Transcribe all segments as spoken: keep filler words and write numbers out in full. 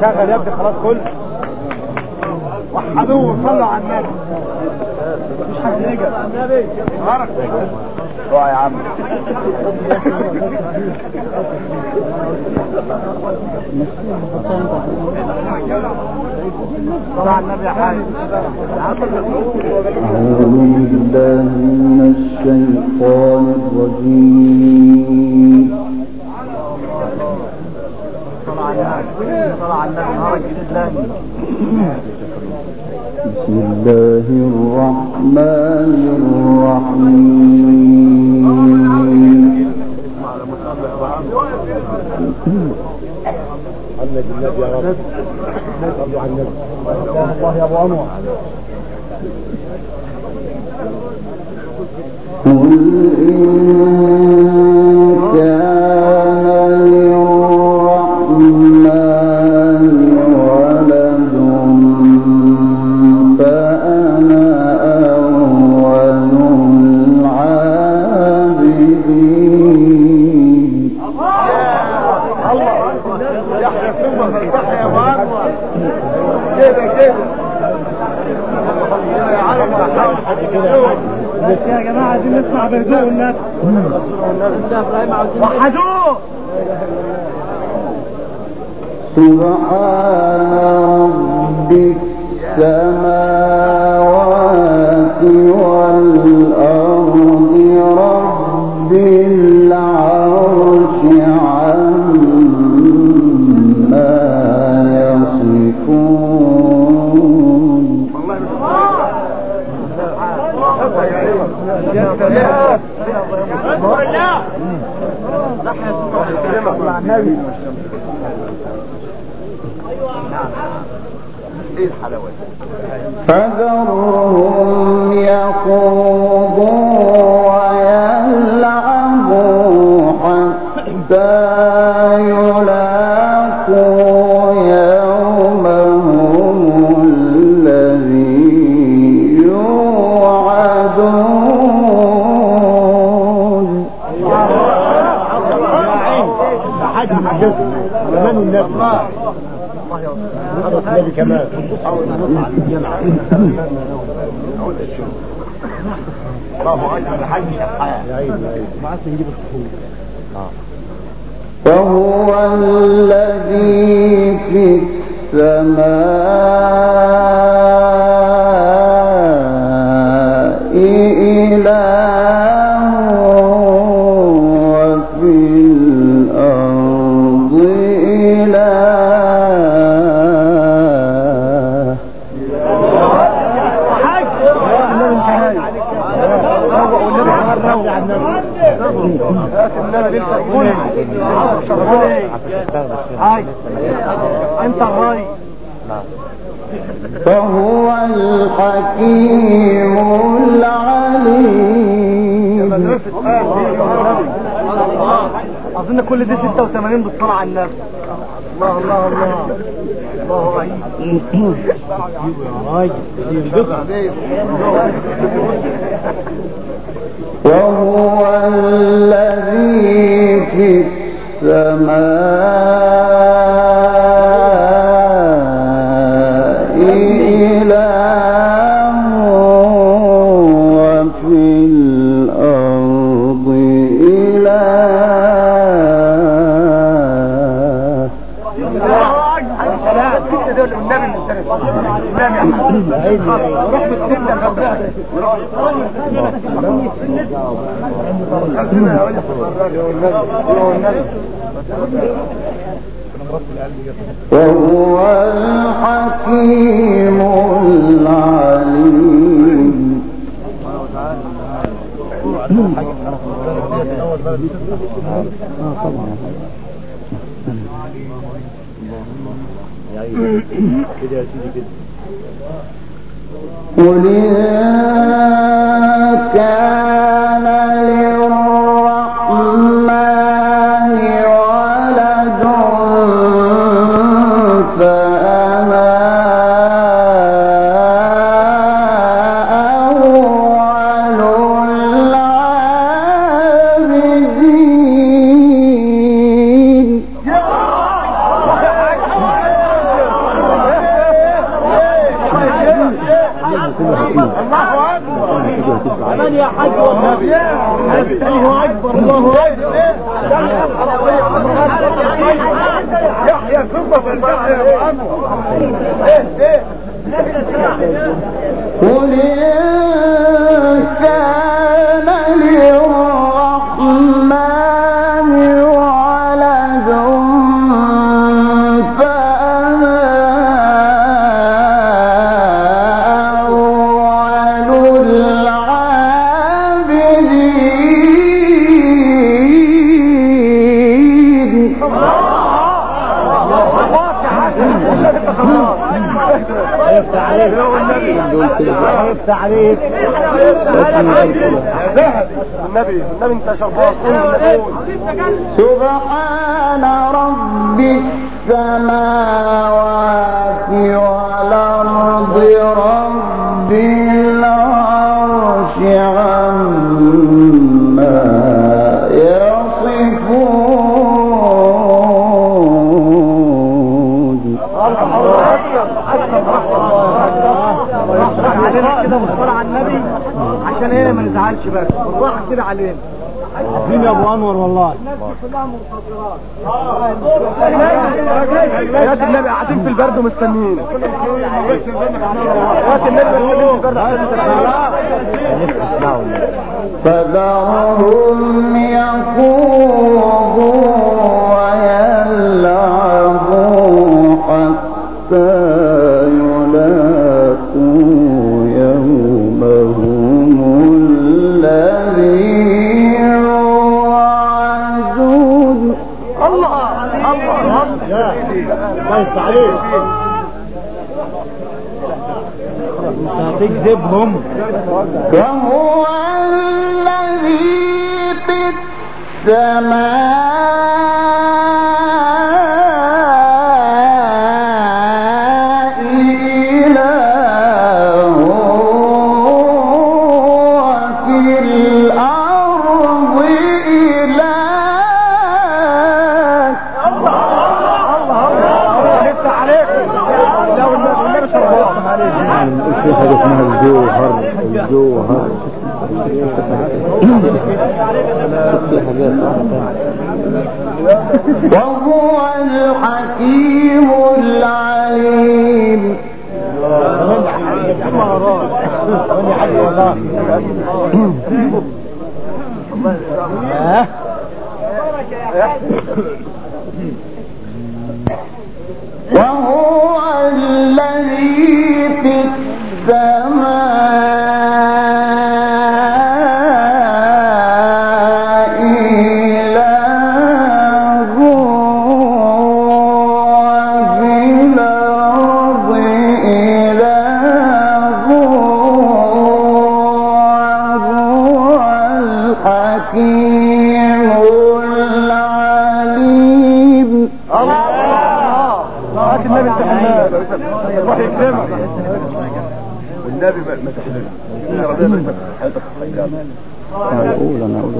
شغل يا ابني خلاص كله وحدوه وصلوا على النبي مش حد يجي على النبي غرق روح يا عم صلى على النبي يا حاج أعوذ بالله من الشيطان الرجيم صلى على النبي بسم الله الرحمن الرحيم النبي النبي يا رب صلوا على النبي الله يا ابو انور قل إن كان للرحمن ولد فأنا أول العابدين يحيى ثم فتح يا ابو انور كده كده يا جماعه عايزين نسمع بهدوء الناس وحدوه سبحان رب السماوات والأرض رب العرش عما يصفون فذرهم يخوضوا ويلعبوا حتى يلاقوا يومهم الذي يوعدون. زمان النبي النبي كمان وهو الذي في السماء إله وفي الأرض انت الراي فهو الحكيم العليم. اظن كل دي ستة وثمانين بالصلاة على النبي. الله الله الله الله وهو الذي في السماء إله وفي الأرض إله. وهو الحكيم العليم. قل إن كان للرحمن ولد فأنا أول العابدين. الله اكبر كمان يا حاج والنبي الله اكبر الله اكبر يحيى ثم في البحر يا ابو انور ايه ايه قل إن كان للرحمن ولد فأنا أول العابدين. يفتح عليك يفتح عليك النبي النبي انت شرفات. سبحان رب السماوات والأرض رب العرش عما يصفون. علينا كده مصطلح على النبي عشان ايه ما نزعلش بس بالراحه كده علينا. مين يا ابو انور والله الناس كلها منتظرات يا النبي قاعدين في البرد ومستنيين يا النبي فذرهم يخوضوا ويلعبوا حتى يلاقوا يومهم الذي يوعدون. الله الله الله عليك هتكذبهم. وهو الذي في السماء إله وفي الأرض إله. الله الله لسه عليك لو النبي شرفان عليك. في حاجة اسمها الجوهر الجوهر وهو الحكيم العليم. وهو الذي في السماء إله وفي الأرض إله وهو الحكيم العليم. النبي روح يكرمك والنبي ما تحلم أنا أقول أنا أقول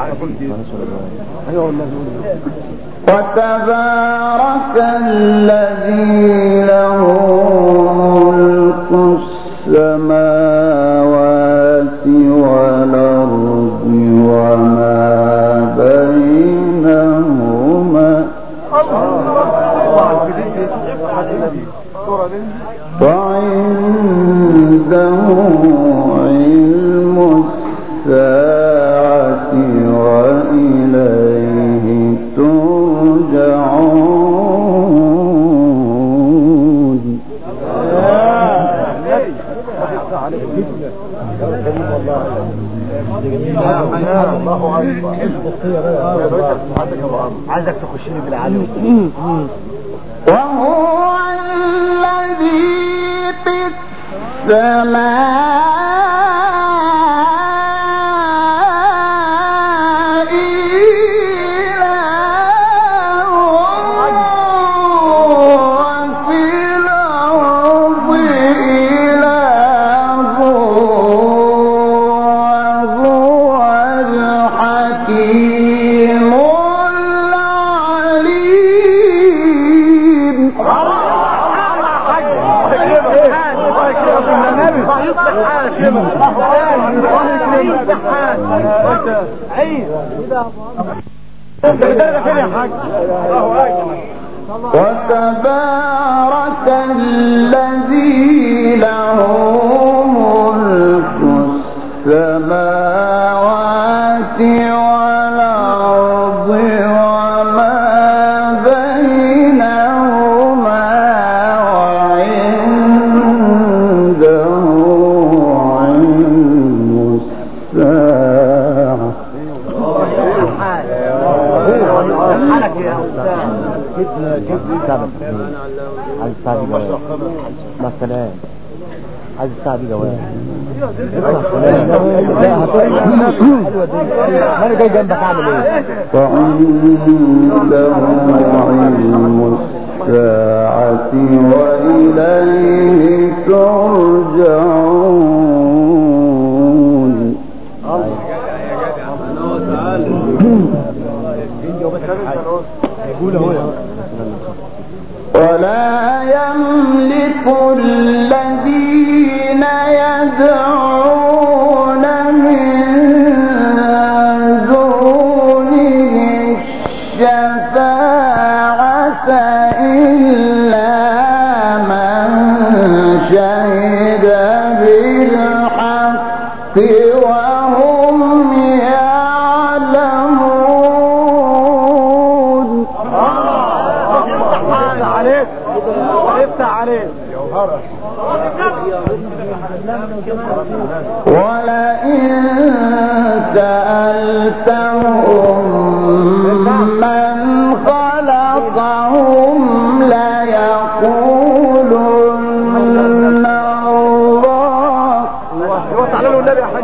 وتبارك الذي له ملك السماوات والأرض وما بينهما وعنده علم الساعة وإليه ترجعون. عايزك تخشني بالعالم. وهو الذي في السماء إله وفي الأرض إله وهو الحكيم العليم. الله يصلح حالك يا الله يصلح حالك عيد وتبارك الذي له ملك السماوات والأرض وما بينهما وعنده علم الساعة. حالك يا أستاذ جبنا جبنا سبب عايز الساعة دي جواب مثلا عايز الساعة دي جواب لا هتقول انا جاي جنبك اعمل ايه؟ وعنده علم الساعة وإليه ترجعون. ولا يملك الذين يدعون من دونه الشفاعة إلا من شهد بالحق وهم يعلمون. عليك وقفت عليك ولئن سألتهم من خلقهم ليقولن الله. تعالوا النبي يا حاج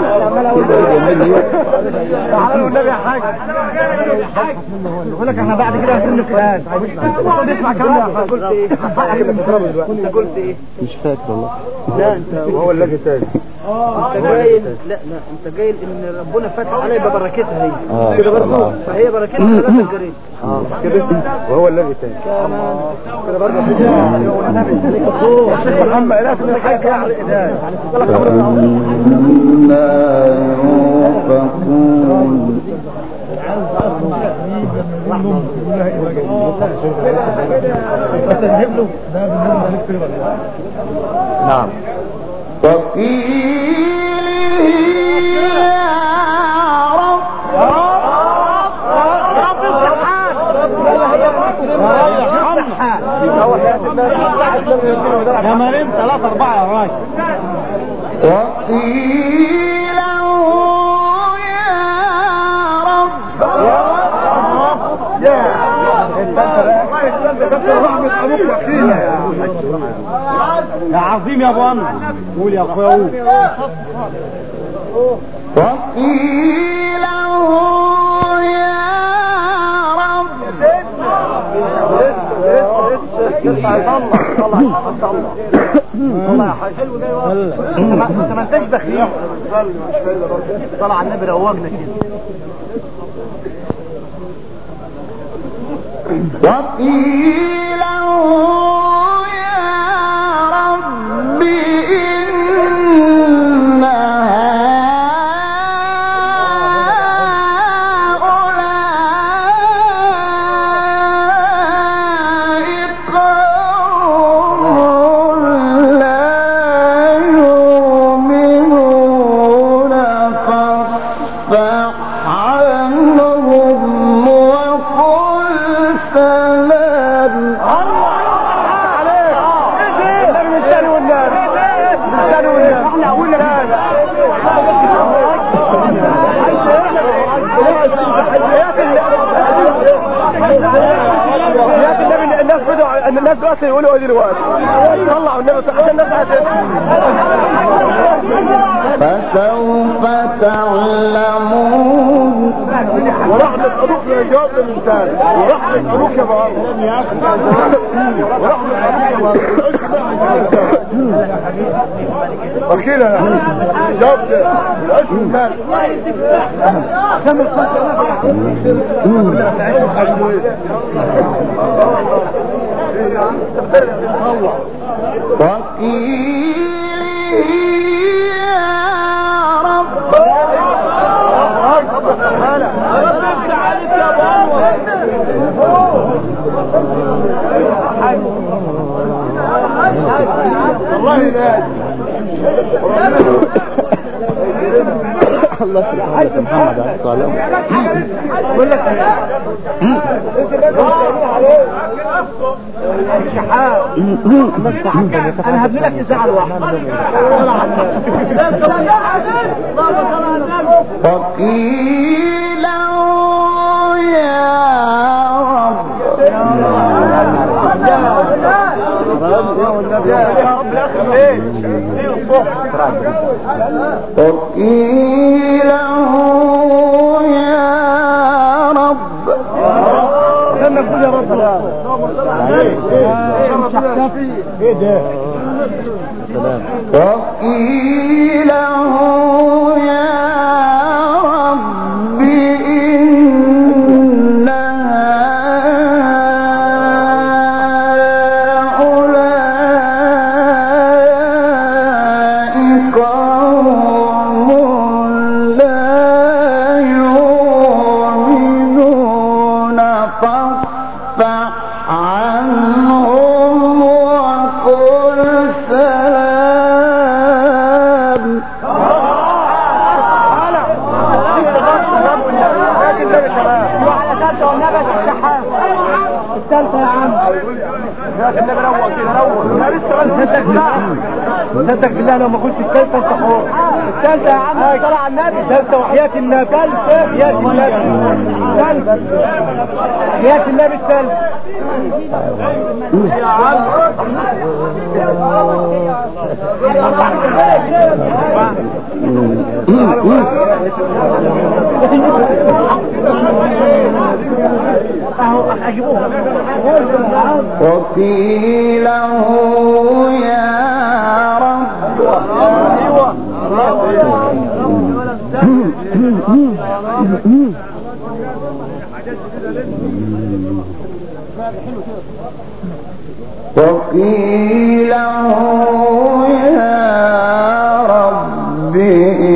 تعالوا النبي يا حاج بقول لك احنا بعد كده هنسلم الكلام نسمع كلام. قلت ايه انت قلت ايه مش فاكر والله. لا انت وهو الذي تاني انت جاي لا لا انت جاي ان ربنا فتح عليها ببركتها هي اه كده برضه فهي بركتها لا تنكرين اه كده وهو الذي تاني كده برضه النبي محمد لا من الحاج يعرف ايداه فأنا يوفقون. نعم. وقيل يا رب رب السبحان يا مريم ثلاثة أربعة يا راجل. وقيل يا رب يا عظيم يا ابو عمرو قول يا اخويا قول. وقيل يا رب والله يا حاج حلو ده انت ما انتش دخيل طلع على النبي روجنا كده. وقيل يا رب إن هؤلاء قوم لا يؤمنون فاصفح عنهم وقل سلام. الناس بدوا ان الناس دلوقتي يقولوا ايه دلوقتي طلعوا النبي عشان الناس فسوف تعلمون. ورحمة أبوك يا جواب الإنسان ورحمة أبوك يا بابا ورحمة أبوك وكيلة جواب العشق الإنسان كمل وقيل الله يسلمك محمد عليه الصلاه بقول لك انا هبني لك الساعه الواحده فقيل يا وقيل يا رب لما نقول يا رب ايه ده وقيل يا رب إن هؤلاء قوم لا يؤمنون فاصفح عنهم وقل سلام. الثالثة يا عم النبي روق كده روق صدق بالله لو ما كنتش الثالثة انت حر. الثالثة يا عم طلع على النبي الثالثة وحياة النبي الثالثة وحياة النبي الثالثة وحياة النبي الثالثة يا عم وقيل يا رب وقيل يا رب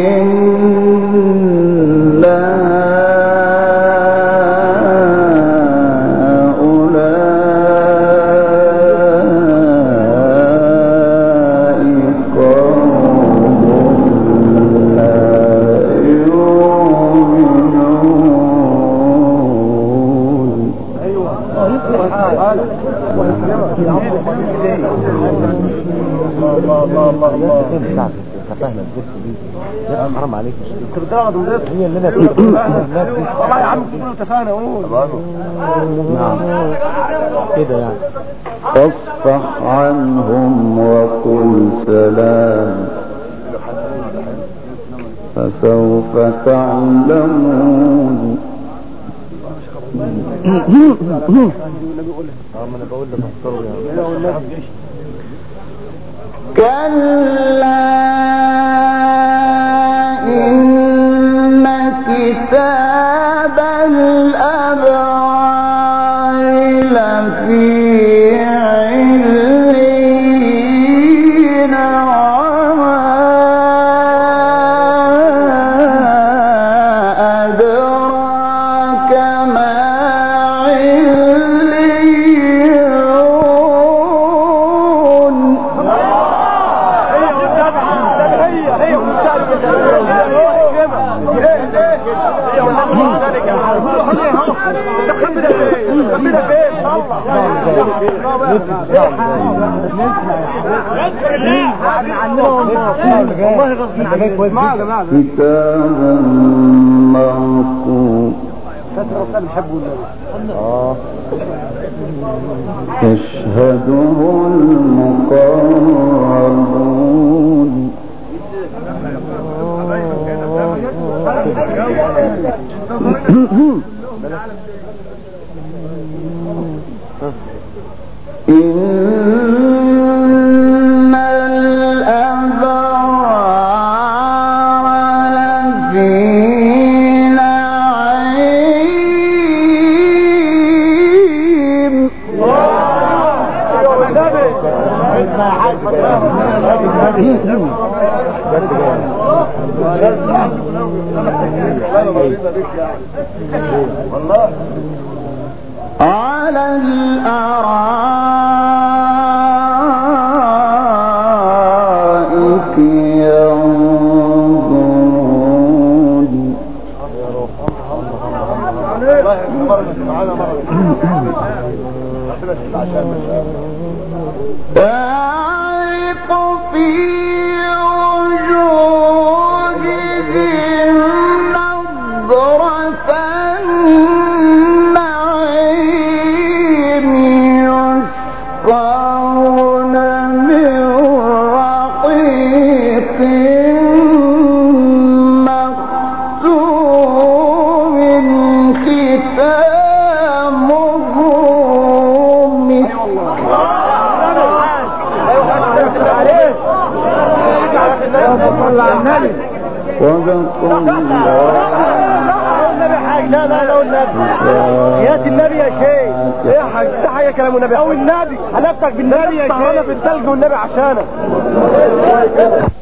إن حرام عليك انت بتضغط الناس هي اللي انا والله يا عم كلنا اتفقنا اقول نعم كده يعني فاصفح عنهم وقل سلام فسوف تعلمون. كلا إن كتاب الأبرار لفي عليين وما أدراك ما عليون. كتاب مرقوم يشهده المقربون. إن الأبرار لفي نعيم. على الأرائك ينظرون اللهم صل على النبي. صدق الله. النبي حاج. لا لا لا النبي. يا النبي يا شيخ. ايه يا حاج؟ ده حاجه كلام النبي او النبي. حلفتك بالنبي يا شيخ. في الثلج والنبي عشانك.